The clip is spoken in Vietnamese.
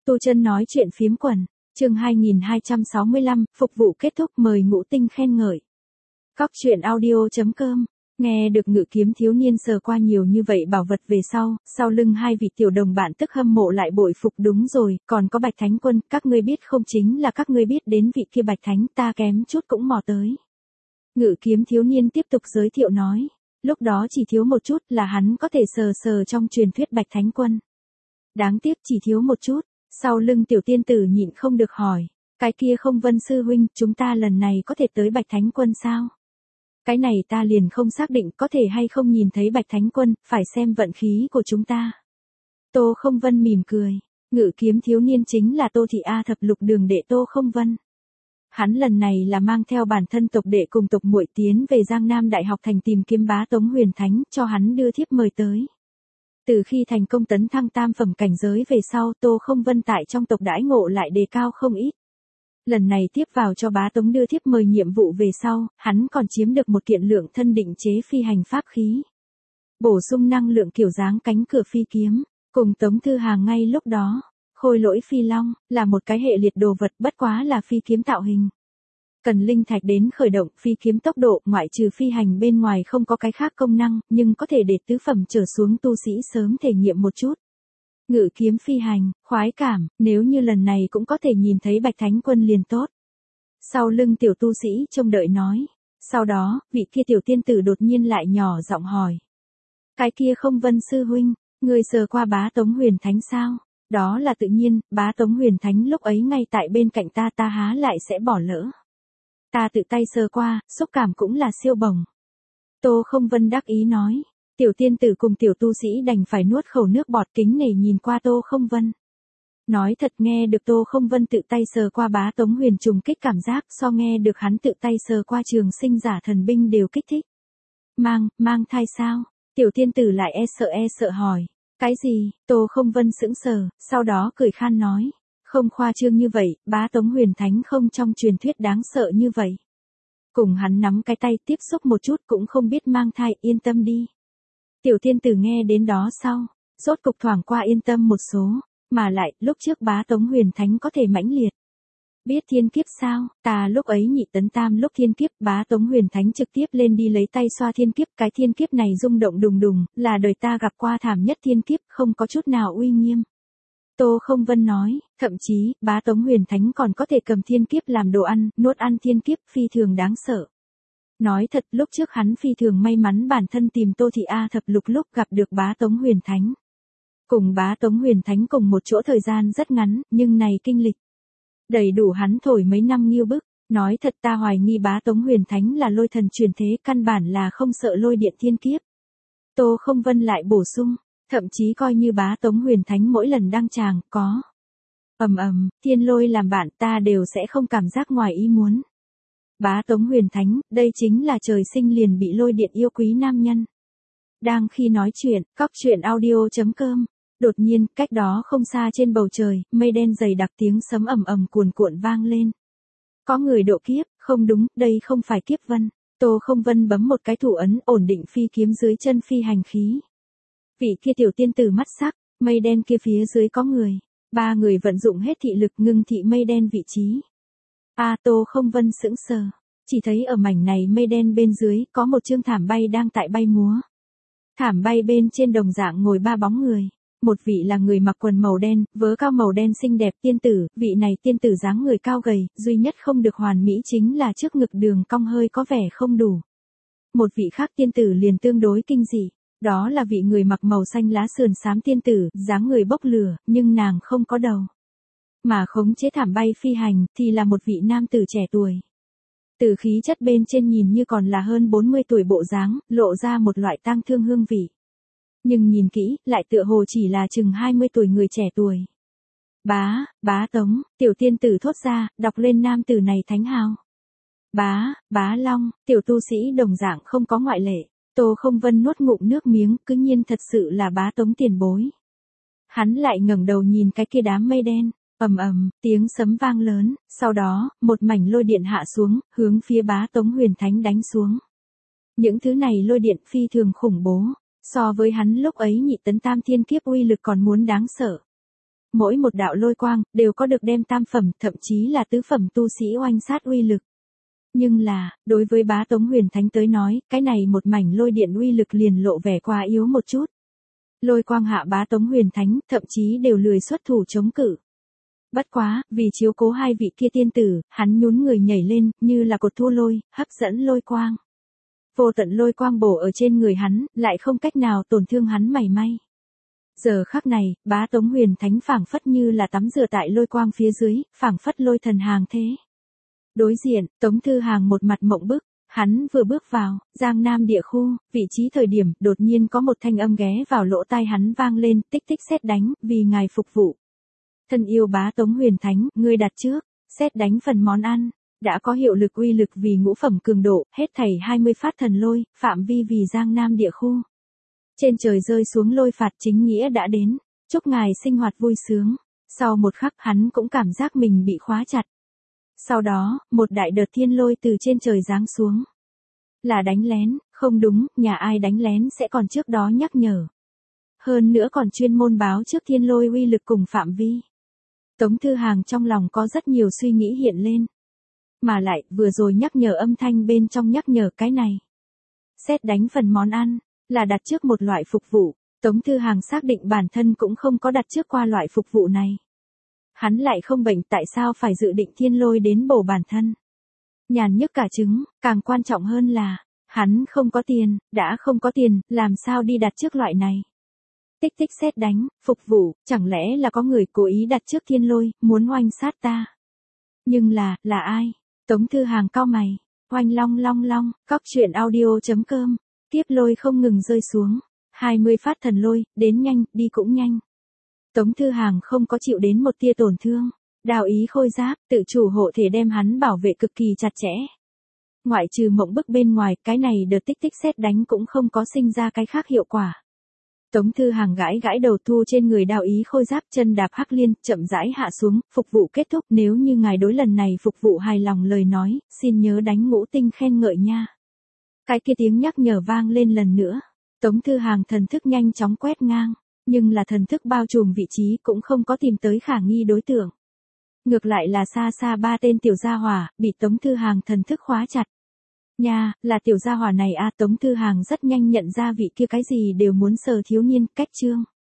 Tu Chân nói chuyện phiếm quần, chương 2265, phục vụ kết thúc, mời Ngũ Tinh khen ngợi. Cóc truyện audio.com. Nghe được Ngự Kiếm thiếu niên sờ qua nhiều như vậy bảo vật về sau lưng hai vị tiểu đồng bạn tức hâm mộ lại bội phục. Đúng rồi, còn có Bạch Thánh Quân, các ngươi biết không, chính là các ngươi biết đến vị kia Bạch Thánh, ta kém chút cũng mò tới. Ngự Kiếm thiếu niên tiếp tục giới thiệu nói, lúc đó chỉ thiếu một chút là hắn có thể sờ trong truyền thuyết Bạch Thánh Quân. Đáng tiếc chỉ thiếu một chút. Sau lưng tiểu tiên tử nhịn không được hỏi, cái kia Không Vân sư huynh, chúng ta lần này có thể tới Bạch Thánh Quân sao? Cái này ta liền không xác định có thể hay không nhìn thấy Bạch Thánh Quân, phải xem vận khí của chúng ta. Tô Không Vân mỉm cười, Ngự Kiếm thiếu niên chính là Tô Thị A thập lục đường đệ Tô Không Vân. Hắn lần này là mang theo bản thân tộc đệ cùng tộc muội tiến về Giang Nam Đại học thành tìm kiếm bá Tống Huyền Thánh, cho hắn đưa thiếp mời tới. Từ khi thành công tấn thăng tam phẩm cảnh giới về sau, Tô Không Vân tại trong tộc đãi ngộ lại đề cao không ít. Lần này tiếp vào cho bá Tống đưa thiếp mời nhiệm vụ về sau, hắn còn chiếm được một kiện lượng thân định chế phi hành pháp khí. Bổ sung năng lượng kiểu dáng cánh cửa phi kiếm, cùng Tống Thư Hàng ngay lúc đó, Khôi Lỗi Phi Long, là một cái hệ liệt đồ vật, bất quá là phi kiếm tạo hình. Cần linh thạch đến khởi động phi kiếm, tốc độ ngoại trừ phi hành bên ngoài không có cái khác công năng, nhưng có thể để tứ phẩm trở xuống tu sĩ sớm thể nghiệm một chút. Ngự kiếm phi hành, khoái cảm, nếu như lần này cũng có thể nhìn thấy Bạch Thánh Quân liền tốt. Sau lưng tiểu tu sĩ trông đợi nói. Sau đó, vị kia tiểu tiên tử đột nhiên lại nhỏ giọng hỏi. Cái kia Không Vân sư huynh, người sờ qua bá Tống Huyền Thánh sao? Đó là tự nhiên, bá Tống Huyền Thánh lúc ấy ngay tại bên cạnh ta há lại sẽ bỏ lỡ. Ta tự tay sờ qua, xúc cảm cũng là siêu bổng. Tô Không Vân đắc ý nói. Tiểu tiên tử cùng tiểu tu sĩ đành phải nuốt khẩu nước bọt, kính nể nhìn qua Tô Không Vân. Nói thật, nghe được Tô Không Vân tự tay sờ qua bá Tống Huyền trùng kích cảm giác so nghe được hắn tự tay sờ qua Trường Sinh Giả Thần Binh đều kích thích. Mang thai sao? Tiểu tiên tử lại e sợ hỏi. Cái gì? Tô Không Vân sững sờ, sau đó cười khan nói. Không khoa trương như vậy, bá Tống Huyền Thánh không trong truyền thuyết đáng sợ như vậy. Cùng hắn nắm cái tay tiếp xúc một chút cũng không biết mang thai, yên tâm đi. Tiểu tiên tử nghe đến đó sau, rốt cục thoảng qua yên tâm một số, mà lại, lúc trước bá Tống Huyền Thánh có thể mãnh liệt. Biết thiên kiếp sao, ta lúc ấy nhị tấn tam lúc thiên kiếp, bá Tống Huyền Thánh trực tiếp lên đi lấy tay xoa thiên kiếp, cái thiên kiếp này rung động đùng đùng, là đời ta gặp qua thảm nhất thiên kiếp, không có chút nào uy nghiêm. Tô Không Vân nói, thậm chí, bá Tống Huyền Thánh còn có thể cầm thiên kiếp làm đồ ăn, nuốt ăn thiên kiếp, phi thường đáng sợ. Nói thật, lúc trước hắn phi thường may mắn bản thân tìm Tô Thị A thập lục lúc gặp được bá Tống Huyền Thánh. Cùng bá Tống Huyền Thánh cùng một chỗ thời gian rất ngắn, nhưng này kinh lịch. Đầy đủ hắn thổi mấy năm nghiêu bức. Nói thật, ta hoài nghi bá Tống Huyền Thánh là lôi thần truyền thế, căn bản là không sợ lôi điện thiên kiếp. Tô Không Vân lại bổ sung, thậm chí coi như bá Tống Huyền Thánh mỗi lần đăng tràng, có thiên lôi làm bạn, ta đều sẽ không cảm giác ngoài ý muốn. Bá Tống Huyền Thánh, đây chính là trời sinh liền bị lôi điện yêu quý nam nhân. Đang khi nói chuyện, cóc truyện audio.com, đột nhiên, cách đó không xa trên bầu trời, mây đen dày đặc, tiếng sấm ầm cuồn cuộn vang lên. Có người độ kiếp, không đúng, đây không phải kiếp vân. Tô Không Vân bấm một cái thủ ấn, ổn định phi kiếm dưới chân phi hành khí. Vị kia tiểu tiên tử mắt sắc, mây đen kia phía dưới có người. Ba người vận dụng hết thị lực ngưng thị mây đen vị trí. Tô Không Vân sững sờ, chỉ thấy ở mảnh này mây đen bên dưới có một chương thảm bay đang tại bay múa. Thảm bay bên trên đồng dạng ngồi ba bóng người. Một vị là người mặc quần màu đen, vớ cao màu đen xinh đẹp tiên tử, vị này tiên tử dáng người cao gầy, duy nhất không được hoàn mỹ chính là trước ngực đường cong hơi có vẻ không đủ. Một vị khác tiên tử liền tương đối kinh dị, đó là vị người mặc màu xanh lá sườn xám tiên tử, dáng người bốc lửa, nhưng nàng không có đầu. Mà khống chế thảm bay phi hành thì là một vị nam tử trẻ tuổi. Từ khí chất bên trên nhìn như còn là hơn 40 tuổi bộ dáng, lộ ra một loại tang thương hương vị. Nhưng nhìn kỹ, lại tựa hồ chỉ là chừng 20 tuổi người trẻ tuổi. Bá Tống, tiểu tiên tử thốt ra, đọc lên nam tử này thánh hào. Bá Long, tiểu tu sĩ đồng dạng không có ngoại lệ. Tô Không Vân nuốt ngụm nước miếng, cứ nhiên thật sự là bá Tống tiền bối. Hắn lại ngẩng đầu nhìn cái kia đám mây đen. Tiếng sấm vang lớn, sau đó, một mảnh lôi điện hạ xuống, hướng phía bá Tống Huyền Thánh đánh xuống. Những thứ này lôi điện phi thường khủng bố, so với hắn lúc ấy nhị tấn tam thiên kiếp uy lực còn muốn đáng sợ. mỗi một đạo lôi quang, đều có được đem tam phẩm, thậm chí là tứ phẩm tu sĩ oanh sát uy lực. Nhưng là, đối với bá Tống Huyền Thánh tới nói, cái này một mảnh lôi điện uy lực liền lộ vẻ quá yếu một chút. Lôi quang hạ bá Tống Huyền Thánh, thậm chí đều lười xuất thủ chống cự. Bất quá, vì chiếu cố hai vị kia tiên tử, hắn nhún người nhảy lên, như là cột thu lôi, hấp dẫn lôi quang. Vô tận lôi quang bổ ở trên người hắn, lại không cách nào tổn thương hắn mảy may. Giờ khắc này, bá Tống Huyền Thánh phảng phất như là tắm rửa tại lôi quang phía dưới, phảng phất lôi thần hàng thế. Đối diện, Tống Thư Hàng một mặt mộng bức, hắn vừa bước vào, Giang Nam địa khu, vị trí thời điểm, đột nhiên có một thanh âm ghé vào lỗ tai hắn vang lên, tích tích sét đánh, vì ngài phục vụ. Thân yêu bá Tống Huyền Thánh, ngươi đặt trước, sét đánh phần món ăn, đã có hiệu lực uy lực vì ngũ phẩm cường độ, hết thảy 20 phát thần lôi, phạm vi vì Giang Nam địa khu. Trên trời rơi xuống lôi phạt chính nghĩa đã đến, chúc ngài sinh hoạt vui sướng. Sau một khắc hắn cũng cảm giác mình bị khóa chặt. Sau đó, một đại đợt thiên lôi từ trên trời giáng xuống. Là đánh lén, không đúng, nhà ai đánh lén sẽ còn trước đó nhắc nhở. Hơn nữa còn chuyên môn báo trước thiên lôi uy lực cùng phạm vi. Tống Thư Hàng trong lòng có rất nhiều suy nghĩ hiện lên. Mà lại, vừa rồi nhắc nhở âm thanh bên trong nhắc nhở cái này. Sét đánh phần món ăn, là đặt trước một loại phục vụ. Tống Thư Hàng xác định bản thân cũng không có đặt trước qua loại phục vụ này. Hắn lại không bệnh, tại sao phải dự định thiên lôi đến bổ bản thân. Nhàn nhức cả trứng, càng quan trọng hơn là, hắn không có tiền, đã không có tiền, làm sao đi đặt trước loại này. Tích tích sét đánh, phục vụ, chẳng lẽ là có người cố ý đặt trước thiên lôi, muốn oanh sát ta. Nhưng là ai? Tống Thư Hàng cau mày, oanh long long long, cóc truyện audio.com, tiếp lôi không ngừng rơi xuống, 20 phát thần lôi, đến nhanh, đi cũng nhanh. Tống Thư Hàng không có chịu đến một tia tổn thương, đào ý khôi giáp, tự chủ hộ thể đem hắn bảo vệ cực kỳ chặt chẽ. Ngoại trừ mộng bức bên ngoài, cái này đợt tích tích sét đánh cũng không có sinh ra cái khác hiệu quả. Tống Thư Hàng gãi gãi đầu thu trên người đào ý khôi giáp, chân đạp hắc liên, chậm rãi hạ xuống, phục vụ kết thúc, nếu như ngài đối lần này phục vụ hài lòng lời nói, xin nhớ đánh ngũ tinh khen ngợi nha. Cái kia tiếng nhắc nhở vang lên lần nữa, Tống Thư Hàng thần thức nhanh chóng quét ngang, nhưng là thần thức bao trùm vị trí cũng không có tìm tới khả nghi đối tượng. Ngược lại là xa xa ba tên tiểu gia hỏa, bị Tống Thư Hàng thần thức khóa chặt. Nha, là tiểu gia hỏa này à, Tống Thư Hàng rất nhanh nhận ra vị kia cái gì đều muốn sờ thiếu niên, cách chương.